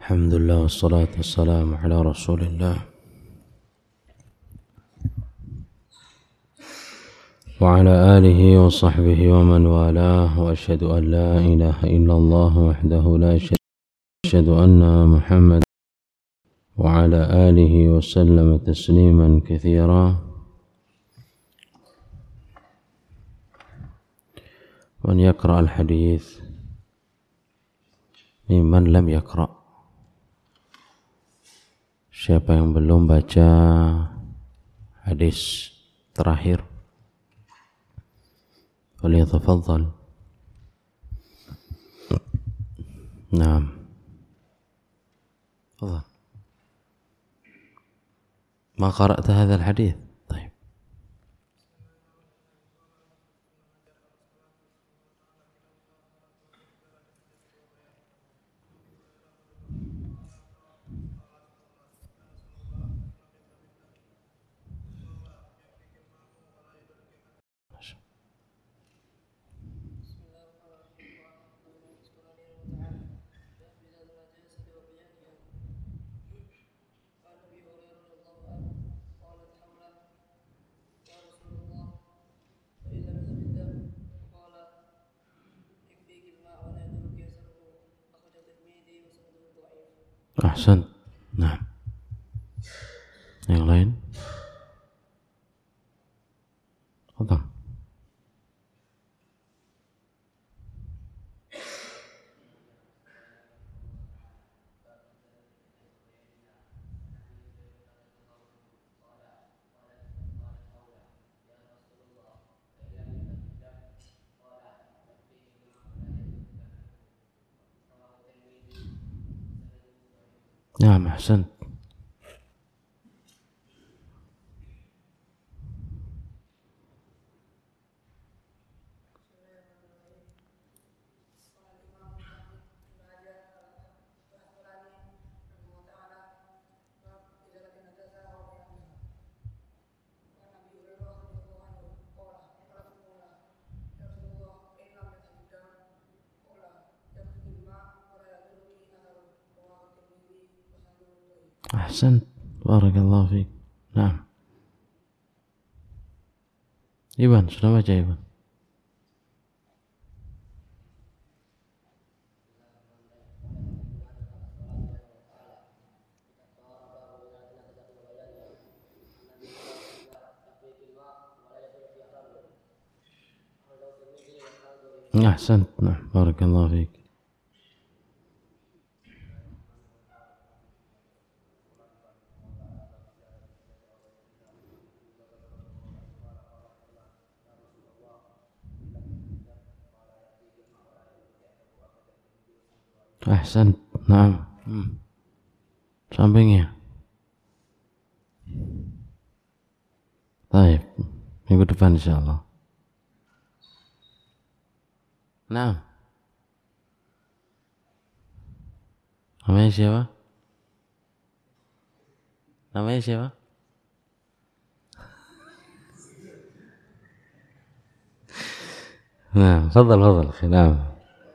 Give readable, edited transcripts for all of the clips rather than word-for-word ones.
الحمد لله والصلاة والسلام على رسول الله وعلى آله وصحبه ومن والاه وأشهد أن لا إله إلا الله وحده لا شريك له أشهد أن محمد وعلى آله وسلم تسليما كثيرا. من يقرأ الحديث ممن لم يقرأ. Siapa yang belum baca hadis terakhir, falyatafaddal. Naam. تفضل. ما قرأت هذا الحديث؟ طيب. Ahsan. Nah, yang lain? Apa? نعم أحسنت. أحسنت بارك الله فيك. نعم. Iban, sudah baca Iban? أحسنت. نعم بارك الله فيك. Ahsan, naam. Sampingnya. Baik, minggu depan insyaallah. Naam. Namanya siapa? Namanya siapa? Nah, fadal. Naam.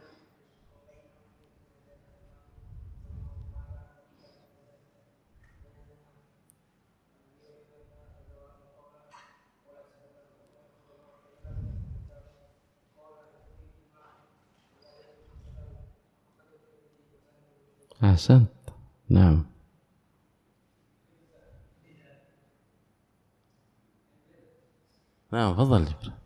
Ahsan. Naam. Naam, fadal.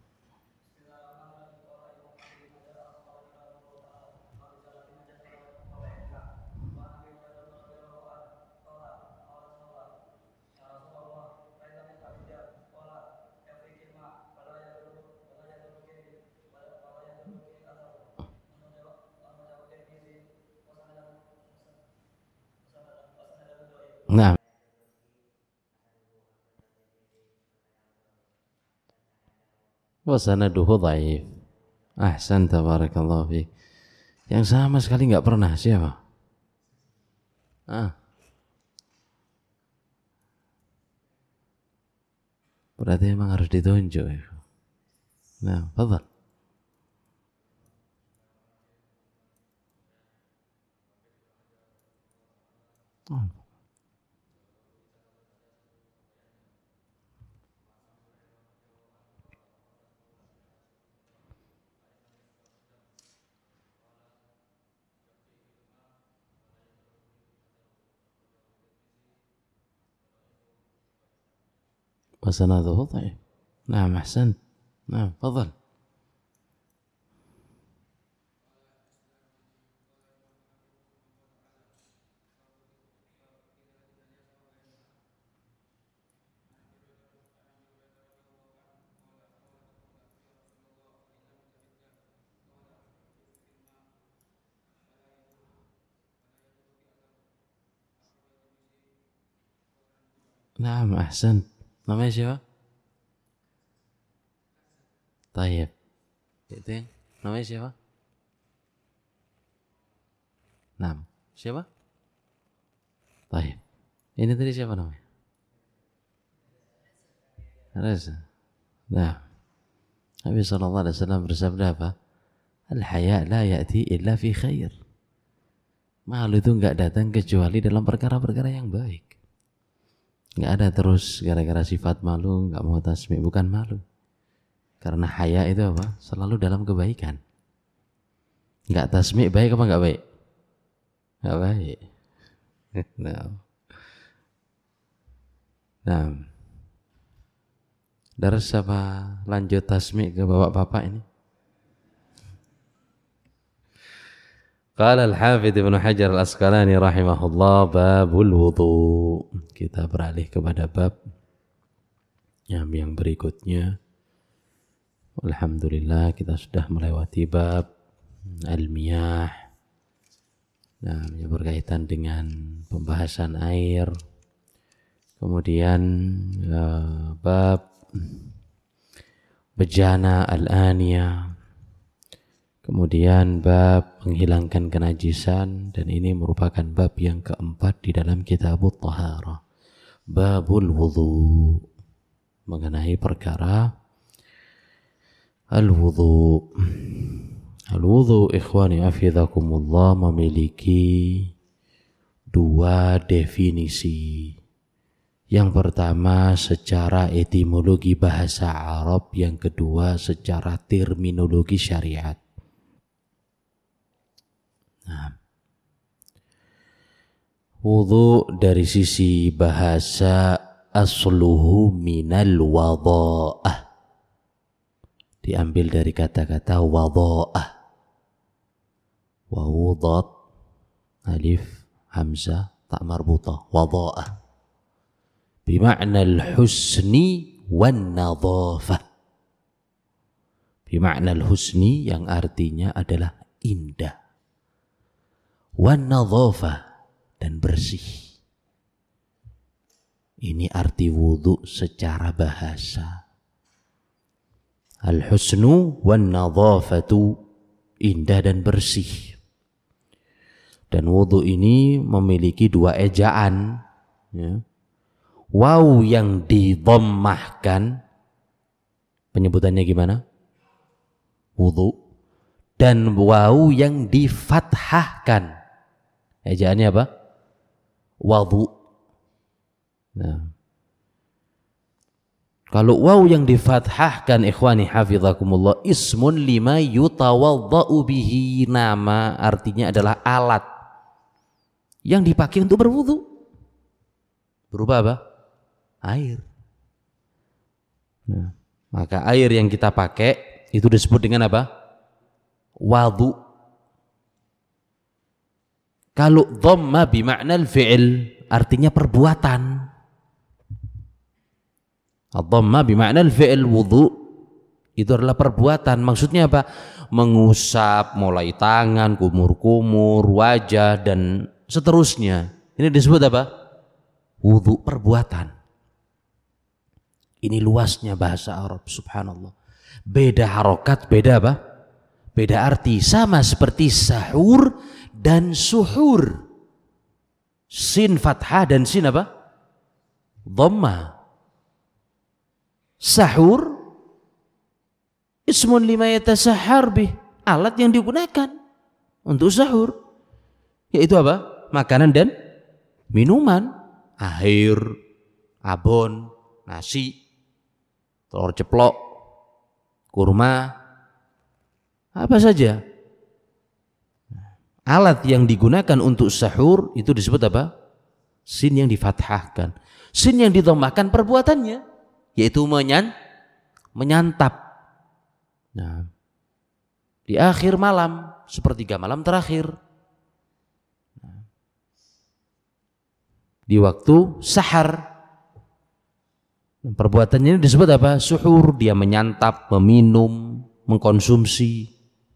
Nah, wa sanaduhu dhaif. Ahsan, tabarakallahu fiik. Yang sama sekali enggak pernah siapa? Berarti memang harus ditunjuk ya. Nah, fadhal. وسنده ضعيف. نعم أحسنت. نعم تفضل. Naam, ahsan. Namanya siapa? Tayyib. Itu yang namanya siapa? Naam. Siapa? Tayyib. Ini tadi siapa namanya? Reza. Nah. Nabi SAW bersabda apa? Al-haya la ya'ti illa fi khair. Malu itu enggak datang kecuali dalam perkara-perkara yang baik. Enggak ada terus gara-gara sifat malu enggak mau tasmi', bukan malu. Karena haya itu apa? Selalu dalam kebaikan. Enggak tasmi' baik apa enggak baik? Enggak baik. Nah. Daras apa lanjut tasmi' ke bapak-bapak ini? Qala al-Hafidz Ibnu Hajar al-Asqalani rahimahullah, babul wudu. Kita beralih kepada bab yang berikutnya. Alhamdulillah kita sudah melewati bab al-miyah. Nah, yang berkaitan dengan pembahasan air. Kemudian bab bejana al-aniyah. Kemudian bab menghilangkan kenajisan, dan ini merupakan bab yang keempat di dalam kitabut taharah. Babul wudu, mengenai perkara al-wudu. Al-wudu ikhwani afidhakumullah memiliki dua definisi. Yang pertama secara etimologi bahasa Arab, yang kedua secara terminologi syariat. Nah, wudu dari sisi bahasa asluhu minal wadha'ah, diambil dari kata-kata wadha'ah, wawu dhat alif hamzah tak marbutah, wadha'ah bima'na al-husni wan nadhafah, bima'na al-husni yang artinya adalah indah, wan nadhafah dan bersih. Ini arti wudu secara bahasa. Al-husnu wan nadhafatu, indah dan bersih. Dan wudu ini memiliki dua ejaan, ya. Waw yang didhammahkan, penyebutannya gimana? Wudu. Dan waw yang difathahkan, ejaannya apa? Wadu. Nah, kalau waw yang difathahkan ikhwani hafizakumullah, ismun lima yutawadda'u bihi, nama artinya adalah alat yang dipakai untuk berwudu. Berupa apa? Air. Nah, maka air yang kita pakai itu disebut dengan apa? Wadu. Kalau dhamma bima'na al-fi'il, artinya perbuatan. Dhamma bima'na al-fi'il, wudu itu adalah perbuatan. Maksudnya apa? Mengusap mulai tangan, kumur-kumur, wajah dan seterusnya. Ini disebut apa? Wudu, perbuatan. Ini luasnya bahasa Arab, subhanallah. Beda harokat, beda apa? Beda arti. Sama seperti sahur dan suhur. Sin fathah dan sin apa? Dhamma. Sahur ismun lima yatasahhar bih, alat yang digunakan untuk sahur, yaitu apa? Makanan dan minuman, air, abon, nasi, telur ceplok, kurma, apa saja. Alat yang digunakan untuk sahur itu disebut apa? Sin yang difathahkan. Sin yang didhammahkan perbuatannya, yaitu menyantap. Nah, di akhir malam, sepertiga malam terakhir, di waktu sahar, perbuatannya ini disebut apa? Suhur. Dia menyantap, meminum, mengkonsumsi.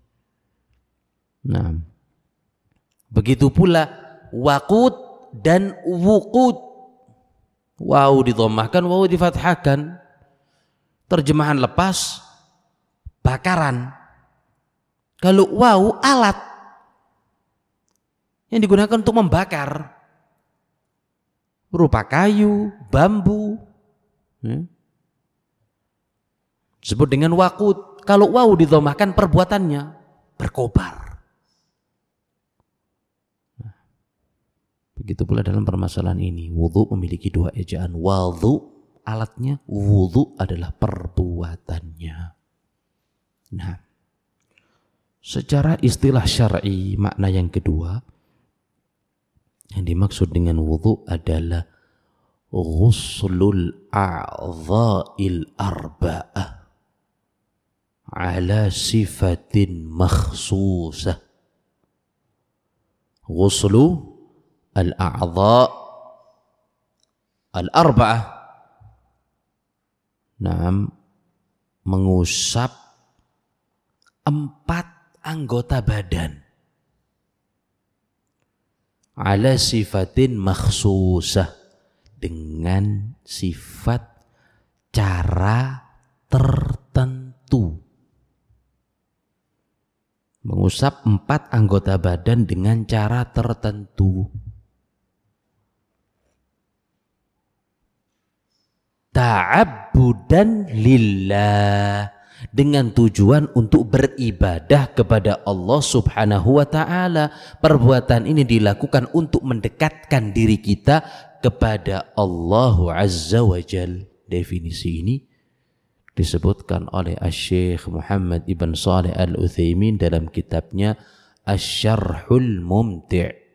Nah, begitu pula waqut dan wuqud. Waw didhammahkan, waw difathahkan. Terjemahan lepas, bakaran. Kalau waw alat yang digunakan untuk membakar, berupa kayu, bambu, disebut dengan waqud. Kalau waw didhammahkan, perbuatannya berkobar. Begitu pula dalam permasalahan ini, wudhu memiliki dua ejaan. Wadhu alatnya, wudhu adalah perbuatannya. Nah, secara istilah syar'i, makna yang kedua yang dimaksud dengan wudhu adalah ghuslul a'dha'il arba'ah ala sifatin makhsusah. Ghuslu al-a'dha' al-arba'ah, mengusap 4 anggota badan ala sifatin makhsusah, dengan sifat cara tertentu. Mengusap 4 anggota badan dengan cara tertentu. Ta'abbudan lillah, dengan tujuan untuk beribadah kepada Allah Subhanahu wa ta'ala. Perbuatan ini dilakukan untuk mendekatkan diri kita kepada Allah Azza wa Jal. Definisi ini disebutkan oleh Asy-Syaikh Muhammad ibn Shalih Al-Utsaimin dalam kitabnya Asy-Syarhul Mumti'.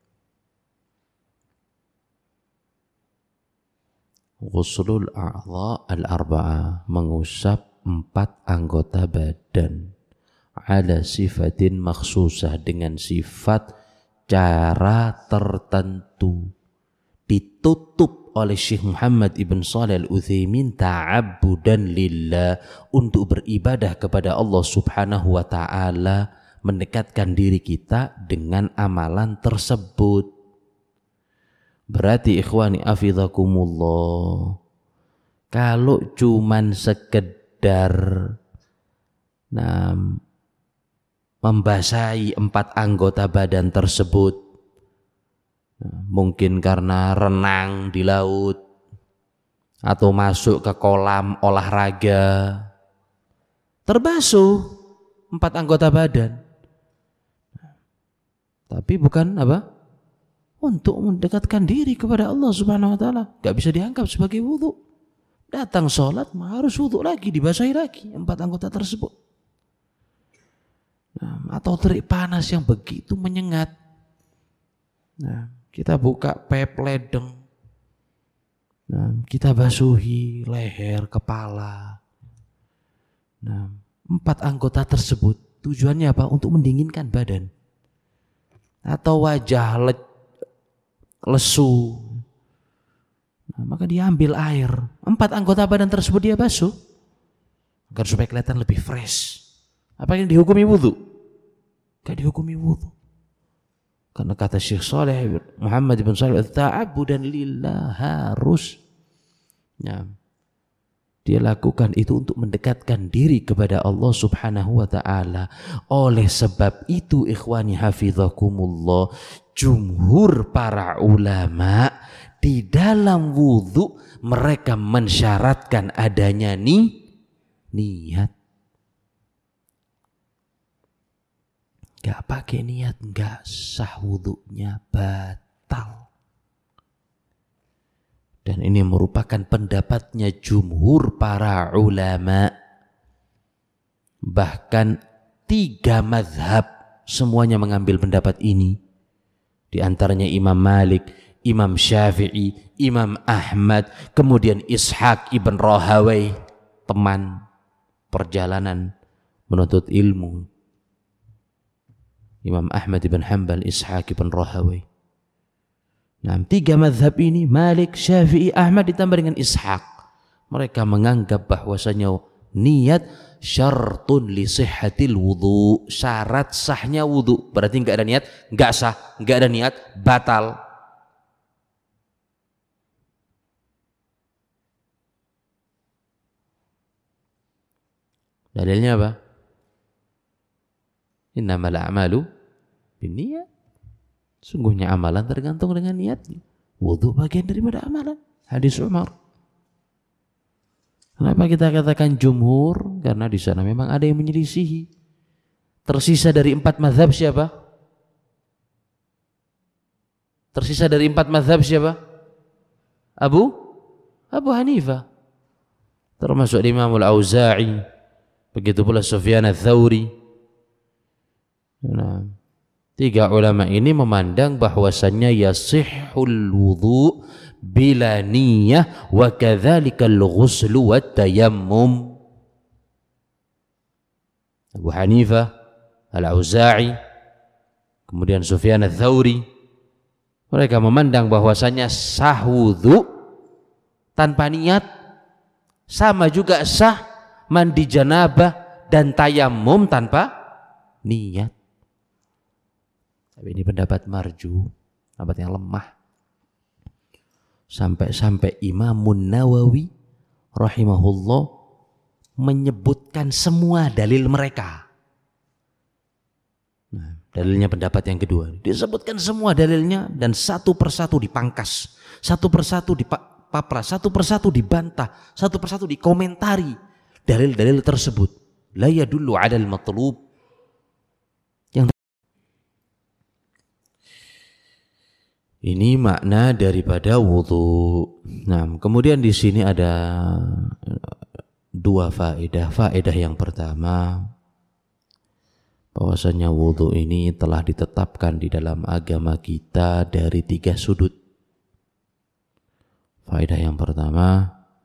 Ghuslul a'dha' al-arba'ah, mengusap 4 anggota badan ala sifatin makhsusah, dengan sifat cara tertentu. Ditutup oleh Syekh Muhammad ibn Shalih Al-Utsaimin ta'abbudan lillah, untuk beribadah kepada Allah Subhanahu wa ta'ala, mendekatkan diri kita dengan amalan tersebut. Berarti ikhwani afidhakumullah, kalau cuman sekedar membasahi 4 anggota badan tersebut, mungkin karena renang di laut atau masuk ke kolam olahraga, terbasuh 4 anggota badan, tapi bukan apa? Untuk mendekatkan diri kepada Allah Subhanahu wa ta'ala. Gak bisa dianggap sebagai wudhu. Datang sholat harus wudhu lagi, dibasahi lagi 4 anggota tersebut. Atau terik panas yang begitu menyengat, kita buka pep ledeng, kita basuhi leher, kepala. 4 anggota tersebut tujuannya apa? Untuk mendinginkan badan. Atau wajah lesu, maka dia ambil air, 4 anggota badan tersebut dia basuh agar supaya kelihatan lebih fresh. Apa yang dihukumi wudhu? Gak dihukumi wudhu. Karena kata Syekh Shalih Muhammad bin Shalih, ta'abbudan lillah, harus dia lakukan itu untuk mendekatkan diri kepada Allah Subhanahu wa ta'ala. Oleh sebab itu ikhwani hafidhakumullah, jumhur para ulama di dalam wudhu mereka mensyaratkan adanya niat. Gak pakai niat gak sah wudhunya, batal. Dan ini merupakan pendapatnya jumhur para ulama. Bahkan 3 mazhab semuanya mengambil pendapat ini. Di antaranya Imam Malik, Imam Syafi'i, Imam Ahmad, kemudian Ishaq ibn Rahawai, teman perjalanan menuntut ilmu. Imam Ahmad ibn Hanbal, Ishaq ibn Rahawai. Nah, 3 mazhab ini, Malik, Syafi'i, Ahmad ditambah dengan Ishaq. Mereka menganggap bahwasanya niat syartun li sihhatil wudu, syarat sahnya wudu. Berarti enggak ada niat, enggak sah, enggak ada niat, batal. Dalilnya apa? Innamal a'malu binniyat. Sungguhnya amalan tergantung dengan niatnya. Wudu bagian daripada amalan. Hadis Umar. Kenapa kita katakan jumhur? Karena di sana memang ada yang menyelisihi. Tersisa dari 4 mazhab siapa? Tersisa dari 4 mazhab siapa? Abu Hanifah. Termasuk Imam Al-Auza'i. Begitu pula Sufyan Ats-Tsauri. Nah, 3 ulama ini memandang bahwasannya yasihhul wudu bila niyah wa kadzalikal ghuslu wat tayammum. Abu Hanifah, Al-Auza'i, kemudian Sufyan Ats-Tsauri, mereka memandang bahwasannya sah wudu tanpa niat, sama juga sah mandi janabah dan tayammum tanpa niat. Tapi ini pendapat marju, pendapat yang lemah. Sampai-sampai Imamun Nawawi rahimahullah menyebutkan semua dalil mereka. Nah, dalilnya pendapat yang kedua. Disebutkan semua dalilnya dan satu persatu dipangkas, satu persatu dipapras, satu persatu dibantah, satu persatu dikomentari dalil-dalil tersebut. La yadullu 'alal matlub. Ini makna daripada wudu. Nah, kemudian di sini ada 2 faedah. Faedah yang pertama, bahwasanya wudu ini telah ditetapkan di dalam agama kita dari 3 sudut. Faedah yang pertama,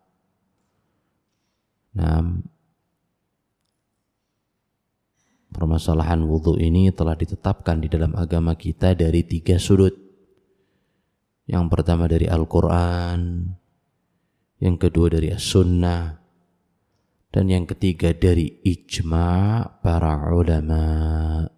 permasalahan wudu ini telah ditetapkan di dalam agama kita dari 3 sudut. Yang pertama dari Al-Quran, yang kedua dari As-Sunnah, dan yang ketiga dari ijma' para ulama.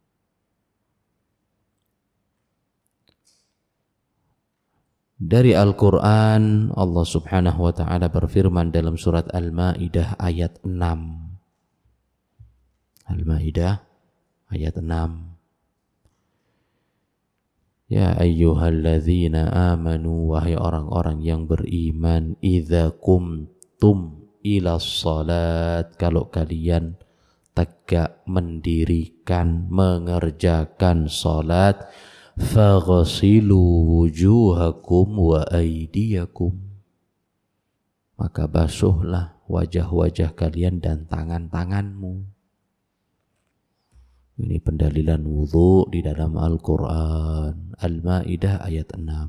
Dari Al-Quran, Allah subhanahu wa ta'ala berfirman dalam surat Al-Ma'idah ayat 6. Al-Ma'idah ayat 6. Ya ayyuhalladzina amanu, wahai orang-orang yang beriman, idza kumtum ila salat, kalau kalian tegak mendirikan, mengerjakan salat, faghsilu wujuhakum wa aydiyakum, maka basuhlah wajah-wajah kalian dan tangan-tanganmu. Ini pendalilan wudu di dalam Al-Quran. Al-Ma'idah ayat 6.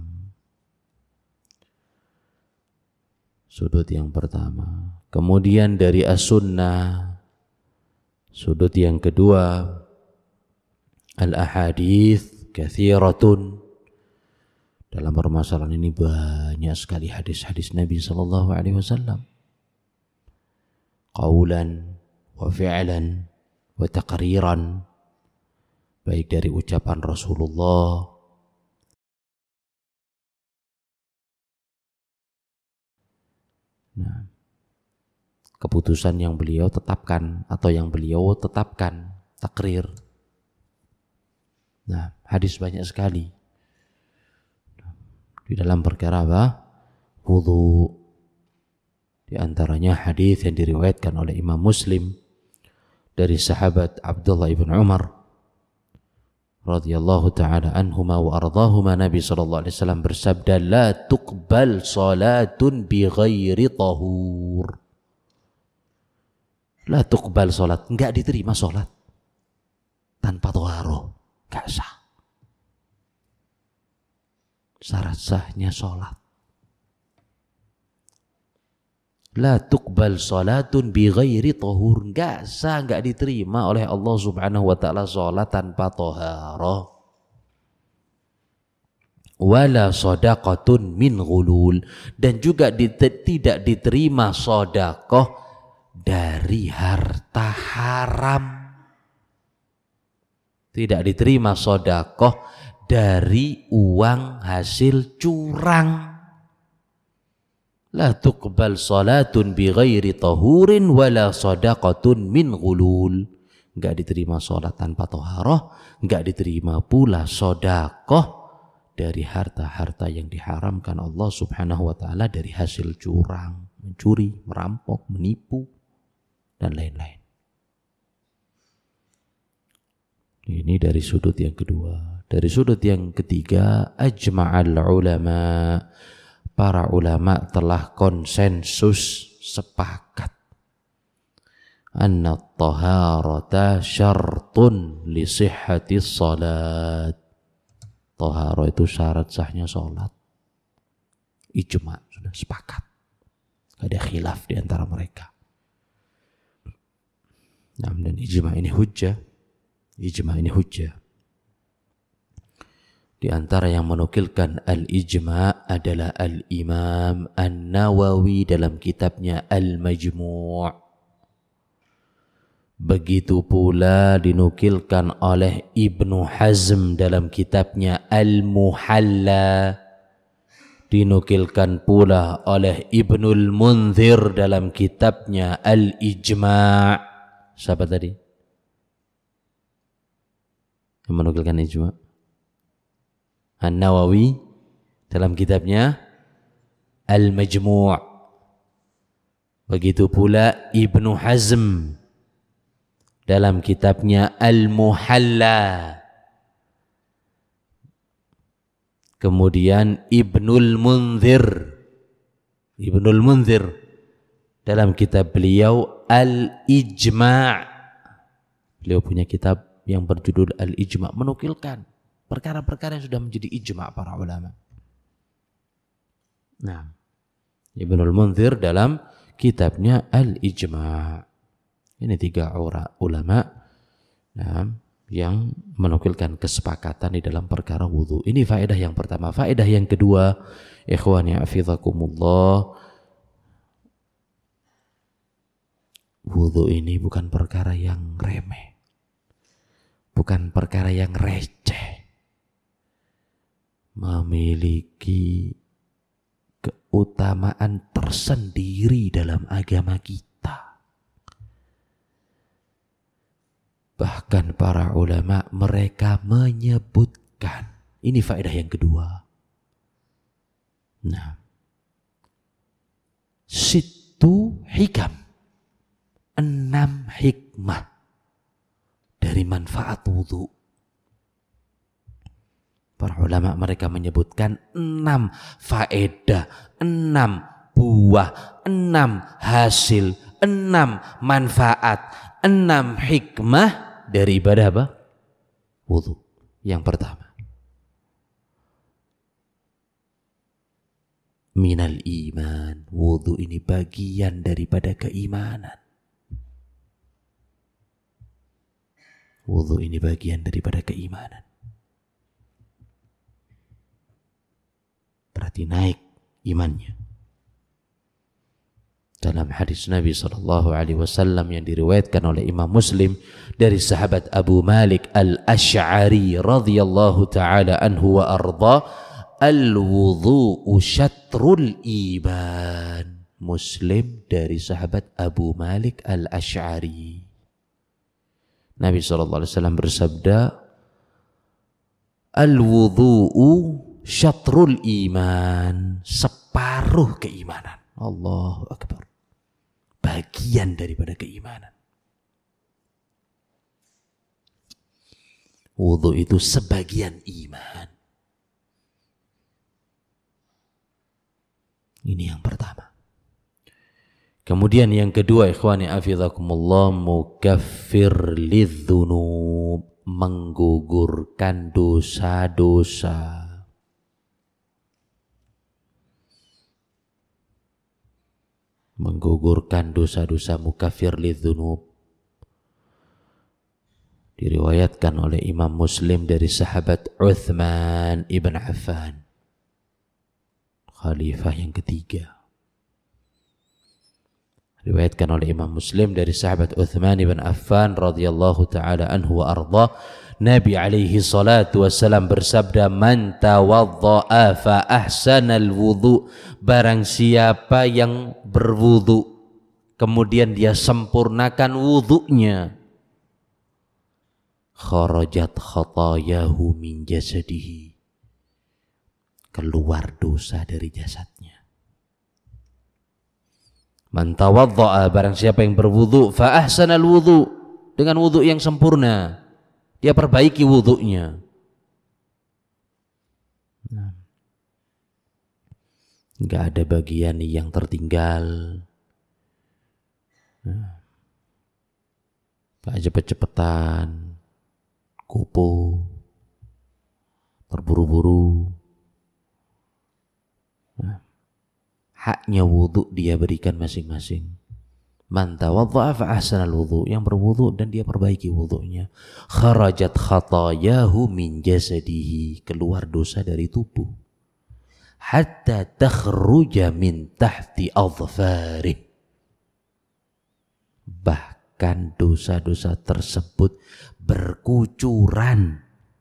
Sudut yang pertama. Kemudian dari As-Sunnah, sudut yang kedua, Al-Ahadits kathiratun. Dalam permasalahan ini banyak sekali hadis-hadis Nabi SAW. Qaulan wa fi'lan wa taqriran, baik dari ucapan Rasulullah keputusan yang beliau tetapkan atau yang beliau tetapkan, takrir. Nah, hadis banyak sekali di dalam perkara apa? Wudu. Di antaranya hadis yang diriwayatkan oleh Imam Muslim dari sahabat Abdullah ibn Umar radhiyallahu taala anhuma wa ardahuma, Nabi sallallahu alaihi wasallam bersabda, la tuqbal salatun bi ghairi tahur. La tuqbal salat, enggak diterima salat tanpa thaharah, enggak sah. Syarat sahnya salat. La tuqbal salatun bi ghairi tahur, enggak sah, enggak diterima oleh Allah Subhanahu wa taala salat tanpa thaharah. Wala shadaqatun min ghulul, dan juga tidak diterima sedekah dari harta haram. Tidak diterima sedekah dari uang hasil curang. La tuqbal salatun bi ghairi tahurin wala sadaqatun min ghulul. Enggak diterima salat tanpa taharah, enggak diterima pula sedekah dari harta-harta yang diharamkan Allah Subhanahu wa taala dari hasil curang, mencuri, merampok, menipu dan lain-lain. Ini dari sudut yang kedua. Dari sudut yang ketiga, ajma'al ulama, para ulama telah konsensus sepakat anna taharata syartun li sihhati salat. Taharah itu syarat sahnya salat. Ijma', sudah sepakat. Ada khilaf di antara mereka. Nah, dan ijma' ini hujjah. Ijma' ini hujjah. Di antara yang menukilkan al-ijma' adalah al-Imam An-Nawawi dalam kitabnya Al-Majmu'. Begitu pula dinukilkan oleh Ibnu Hazm dalam kitabnya Al-Muhalla. Dinukilkan pula oleh Ibnul Munzir dalam kitabnya Al-Ijma'. Siapa tadi yang menukilkan ijma'? An-Nawawi dalam kitabnya Al-Majmu'. Begitu pula Ibnu Hazm dalam kitabnya Al-Muhalla. Kemudian Ibnul Munzir dalam kitab beliau Al-Ijma'. Beliau punya kitab yang berjudul Al-Ijma', menukilkan perkara-perkara yang sudah menjadi ijma' para ulama. Nah, Ibnul Munzir dalam kitabnya Al-Ijma'. Ini tiga ulama yang menukilkan kesepakatan di dalam perkara wudu. Ini faedah yang pertama. Faedah yang kedua, ikhwani hafizakumullah, wudu ini bukan perkara yang remeh, bukan perkara yang receh. Memiliki keutamaan tersendiri dalam agama kita. Bahkan para ulama mereka menyebutkan, ini faedah yang kedua. Nah, situ hikam, 6 hikmah dari manfaat wudu. Para ulama mereka menyebutkan 6 faedah, 6 buah, 6 hasil, 6 manfaat, 6 hikmah dari ibadah apa? Wudu. Yang pertama, minal iman. Wudu ini bagian daripada keimanan. Wudu ini bagian daripada keimanan. Berarti naik imannya. Dalam hadis Nabi SAW yang diriwayatkan oleh Imam Muslim dari sahabat Abu Malik Al-Ash'ari radhiyallahu ta'ala anhu wa arda, al-wudhu'u syatrul iman. Muslim dari sahabat Abu Malik Al-Ash'ari. Nabi SAW bersabda, al-wudhu'u syatrul iman, separuh keimanan. Allahu Akbar. Bagian daripada keimanan. Wudu itu sebagian iman. Ini yang pertama. Kemudian yang kedua, ikhwani afizakumullah, mukaffir lidzunub, menggugurkan dosa-dosa. Menggugurkan dosa-dosa, mukaffir lidzunub. Diriwayatkan oleh Imam Muslim dari sahabat Uthman ibn Affan, khalifah yang ketiga. Riwayatkan oleh Imam Muslim dari sahabat Uthman ibn Affan radhiyallahu taala anhu wa arda, Nabi alaihi salatu wassalam bersabda, man tawaddaa fa ahsanal wudu, barang siapa yang berwudu kemudian dia sempurnakan wudunya, kharajat khatayahu min jasadihi, keluar dosa dari jasadnya. Man tawaddaa, barang siapa yang berwudu, fa ahsanal wudu, dengan wudu yang sempurna, dia perbaiki wudunya. Enggak ada bagian yang tertinggal. Enggak cepet-cepetan, kupu, terburu-buru. Haknya wudu dia berikan masing-masing. Man tawadda'a fa ahsanal wudu, yang berwudu dan dia perbaiki wudunya, kharajat khatayahu min jasadihi, keluar dosa dari tubuh, hatta takhruja min tahti adfarih, bahkan dosa-dosa tersebut berkucuran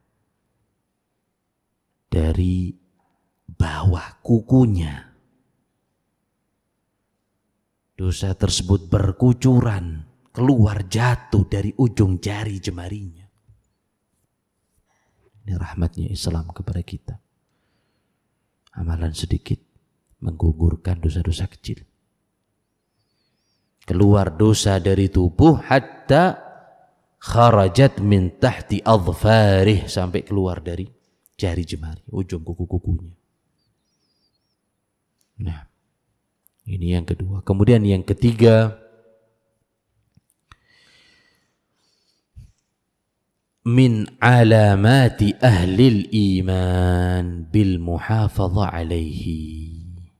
dari bawah kukunya. Dosa tersebut berkucuran, keluar jatuh dari ujung jari jemarinya. Ini rahmatnya Islam kepada kita. Amalan sedikit menggugurkan dosa-dosa kecil. Keluar dosa dari tubuh hatta kharajat min tahti adfarih, sampai keluar dari jari jemari, ujung kuku-kukunya. Nah, ini yang kedua. Kemudian yang ketiga, min alamati ahlil iman bil muhafadha alaihi,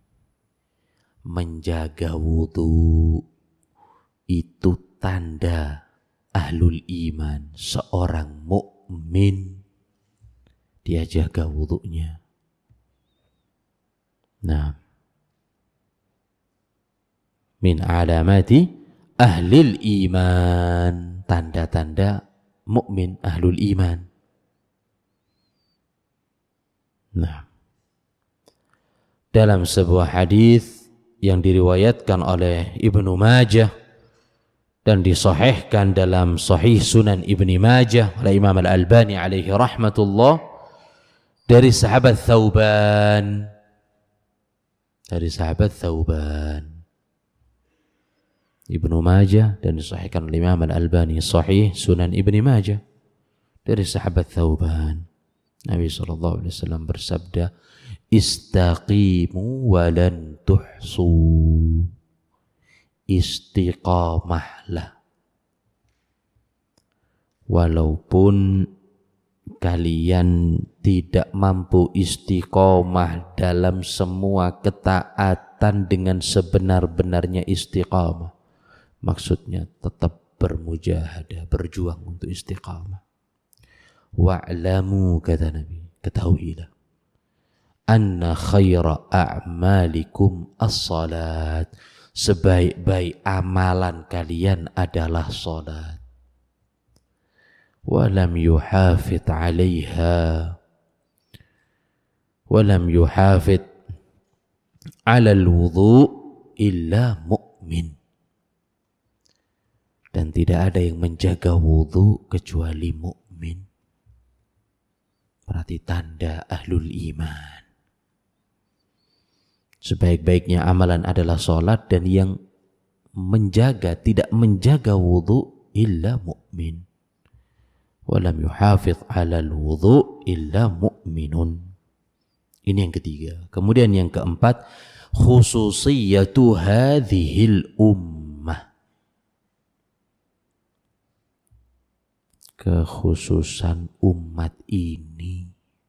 menjaga wudu itu tanda ahlul iman, seorang mukmin dia jaga wudunya. Nah, min alamati ahlil iman, tanda-tanda mukmin ahlul iman. Nah, dalam sebuah hadis yang diriwayatkan oleh Ibnu Majah dan disahihkan dalam Sahih Sunan Ibnu Majah oleh Imam Al-Albani alaihi rahmatullah, dari sahabat Thauban, Ibnu Majah, dan disahihkan oleh Imam Al-Albani Sahih Sunan Ibnu Majah, dari sahabat Thauban, Nabi SAW bersabda, istaqimu walan tuhsu, istiqamahlah walaupun kalian tidak mampu istiqamah dalam semua ketaatan dengan sebenar-benarnya istiqamah. Maksudnya tetap bermujahadah, berjuang untuk istiqamah. Wa'lamu, kata Nabi, ketahuilah, anna khaira a'malikum as-salat, sebaik-baik amalan kalian adalah salat. Walam yuhafid 'alaiha, walam yuhafid 'ala al-wudu' illa mu'min, dan tidak ada yang menjaga wudu kecuali mukmin. Berarti tanda ahlul iman. Sebaik-baiknya amalan adalah salat, dan yang menjaga, tidak menjaga wudu illa mukmin. walam yuhafidh 'alal wudhu illa mu'minun. Ini yang ketiga. Kemudian yang keempat, khususiyatu hadhil ummah. Kekhususan umat ini.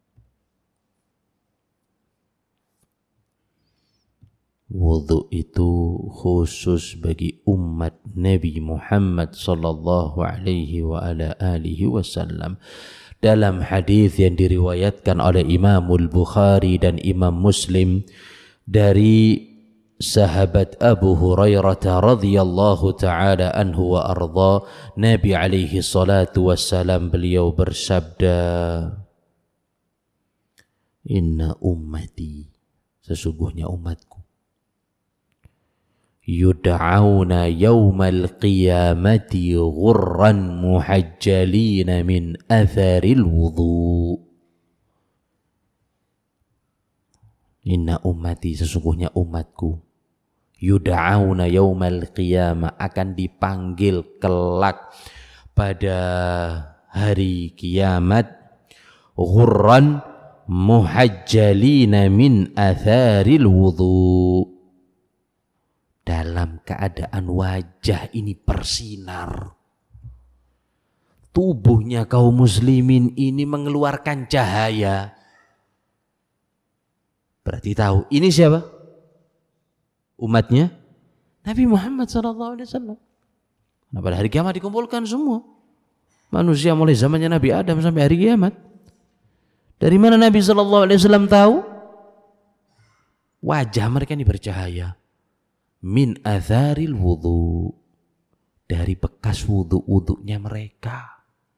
Wudhu itu khusus bagi umat Nabi Muhammad sallallahu alaihi wa ala alihi wasallam. Dalam hadis yang diriwayatkan oleh Imamul Bukhari dan Imam Muslim dari sahabat Abu Hurairah radhiyallahu taala anhu wa arda, Nabi alaihi salatu wassalam beliau bersabda, inna ummati, sesungguhnya umatku, yud'auna yawmal qiyamati ghurran muhajjalina min atharil wudhu. Inna ummati, sesungguhnya umatku, yud'auna yawmal qiyamah, akan dipanggil kelak pada hari kiamat, ghurran muhajjalina min atharil wudhu, dalam keadaan wajah ini bersinar. Tubuhnya kaum muslimin ini mengeluarkan cahaya. Berarti tahu ini siapa? Umatnya Nabi Muhammad SAW. Nah, pada hari kiamat dikumpulkan semua manusia mulai zamannya Nabi Adam sampai hari kiamat. Dari mana Nabi SAW tahu? Wajah mereka ini bercahaya. Min atharil wudhu, dari bekas wudhu-wudhunya mereka.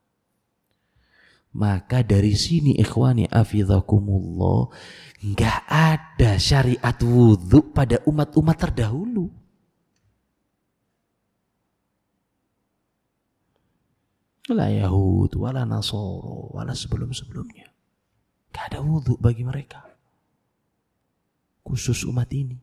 Maka dari sini ikhwani afidhakumullah, enggak ada syariat wudhu pada umat-umat terdahulu. Wala Yahud, wala Nasara, wala sebelum-sebelumnya. Enggak ada wudhu bagi mereka. Khusus umat ini.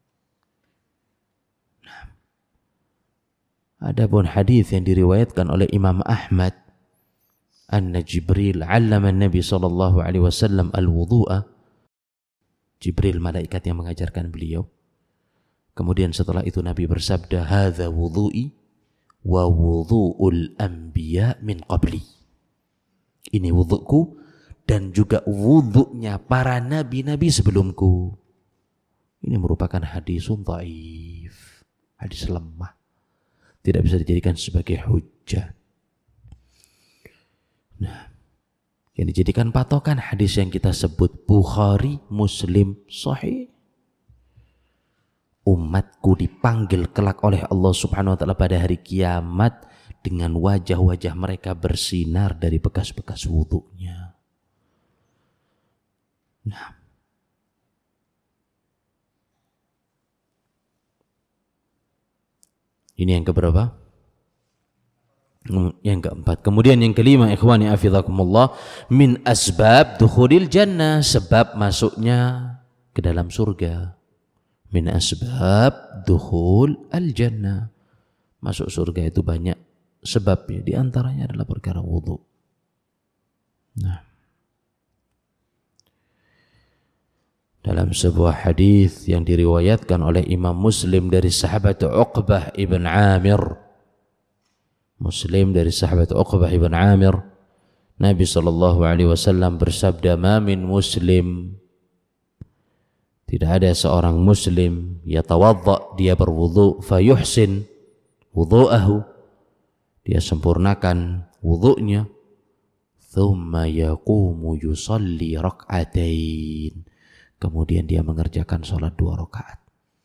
Adapun hadis yang diriwayatkan oleh Imam Ahmad, anna Jibril 'allama Nabi sallallahu alaihi wasallam al-wudhu'a. Jibril, malaikat yang mengajarkan beliau. Kemudian setelah itu Nabi bersabda, hadza wudhu'i wa wudhu'ul anbiya min qabli. Ini wudhuku dan juga wudhunya para nabi-nabi sebelumku. Ini merupakan hadisun dhaif, hadis lemah. Tidak bisa dijadikan sebagai hujjah. Nah, yang dijadikan patokan hadis yang kita sebut Bukhari, Muslim, Sahih. Umatku dipanggil kelak oleh Allah Subhanahu wa taala pada hari kiamat dengan wajah-wajah mereka bersinar dari bekas-bekas wudunya. Nah, ini yang keberapa? Yang keempat. Kemudian yang kelima, ikhwani afidhakumullah, min asbab dukhulil jannah, sebab masuknya ke dalam surga. Min asbab dukhul al jannah, masuk surga itu banyak sebabnya, di antaranya adalah perkara wudu. Nah, dalam sebuah hadis yang diriwayatkan oleh Imam Muslim dari sahabat Uqbah ibn Amir, Muslim dari sahabat Uqbah ibn Amir, Nabi SAW bersabda, ma min muslim, tidak ada seorang muslim, yatawadda, dia berwudu, fayuhsin wudu'ahu, dia sempurnakan wudu'nya, thumma yaqumu yusalli rak'atain, kemudian dia mengerjakan sholat 2 rakaat.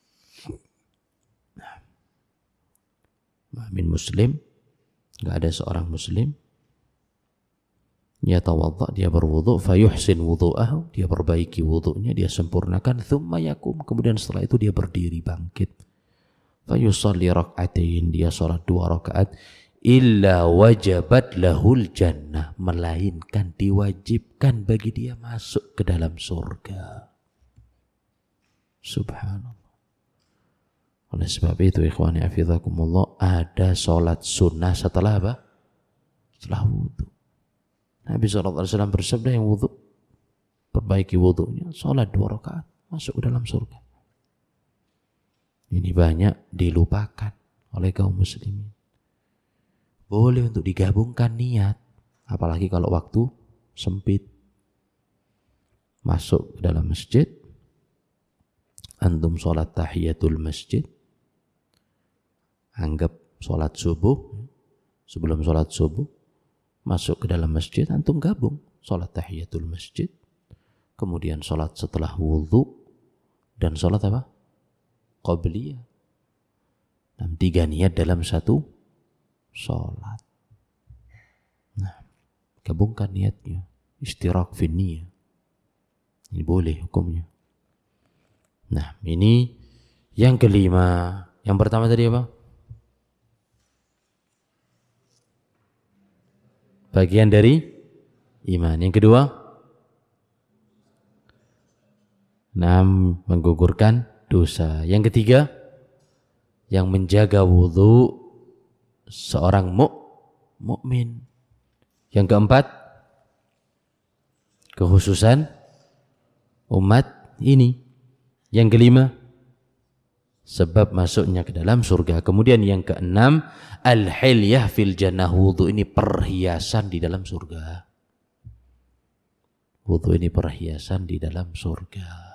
Ma min muslim, enggak ada seorang muslim, yatawadda, dia berwudu, fayuhsin wudu'ahu, dia perbaiki wudu'nya, dia sempurnakan, thumma yakum, kemudian setelah itu dia berdiri bangkit, fayusalli rak'atain, dia sholat 2 rakaat, illa wajabat lahul jannah, melainkan diwajibkan bagi dia masuk ke dalam surga. Subhanallah. Oleh sebab itu ikhwani afidhakumullah, ada sholat sunnah setelah apa? Setelah wudu. Nabi SAW bersabda, yang wudu, perbaiki wudunya, sholat 2 rakaat, masuk ke dalam surga. Ini banyak dilupakan oleh kaum muslimin. Boleh untuk digabungkan niat, apalagi kalau waktu sempit. Masuk ke dalam masjid, antum sholat tahiyatul masjid, anggap sholat subuh, sebelum sholat subuh, masuk ke dalam masjid, antum gabung sholat tahiyatul masjid, kemudian sholat setelah wudhu, dan sholat apa? Qabliyah. 3 niat dalam satu sholat. Nah, gabungkan niatnya, istirak fi niyah. Ini boleh hukumnya. Nah, ini yang kelima. Yang pertama tadi apa? Bagian dari iman. Yang kedua, menggugurkan dosa. Yang ketiga, yang menjaga wudu seorang mukmin. Yang keempat, kekhususan umat ini. Yang kelima, sebab masuknya ke dalam surga. Kemudian yang keenam, al-hilyah fil jannah. Wudu ini perhiasan di dalam surga. Wudu ini perhiasan di dalam surga.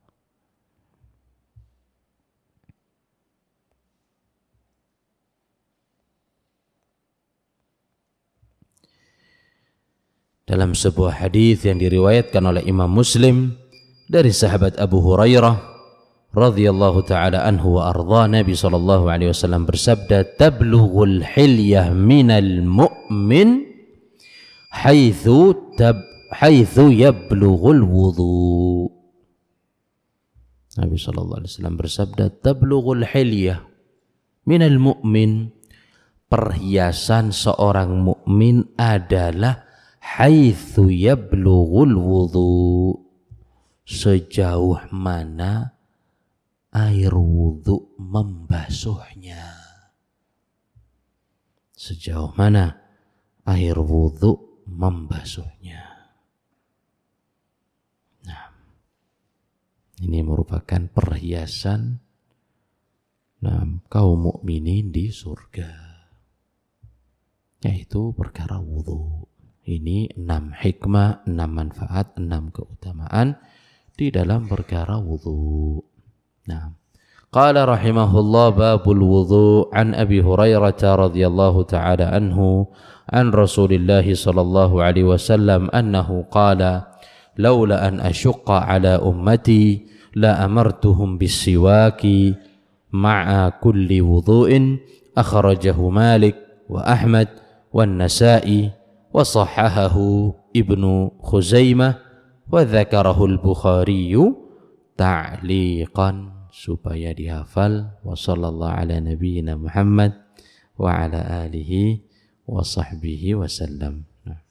Dalam sebuah hadis yang diriwayatkan oleh Imam Muslim dari sahabat Abu Hurairah radhiyallahu taala anhu wa ardha, Nabi sallallahu alaihi wasallam bersabda, "Tablughul hilyah minal mu'min haitsu yablughul wudu." Nabi sallallahu alaihi wasallam bersabda, "Tablughul hilyah minal mu'min." Perhiasan seorang mukmin adalah haitsu yablughul wudu, sejauh mana air wudu membasuhnya. Sejauh mana air wudu membasuhnya. Nah, ini merupakan perhiasan kaum mukminin di surga, yaitu perkara wudu. Ini 6 hikmah, 6 manfaat, 6 keutamaan di dalam perkara wudu. Nah, qala rahimahullah, babul wudu, an Abi Hurairah radhiyallahu ta'ala anhu an Rasulillah sallallahu alaihi wasallam annahu qala, laula an ashqa ala ummati la amartuhum bis-siwaki ma'a kulli wudu'in. Akhrajahu Malik wa Ahmad wan Nasa'i wa sahahahu Ibnu Khuzaimah wa dzakarahu al-Bukhari ta'liqan, supaya dihafal. Wa sallallahu ala nabiyyina Muhammad wa ala alihi wa sahbihi wasallam.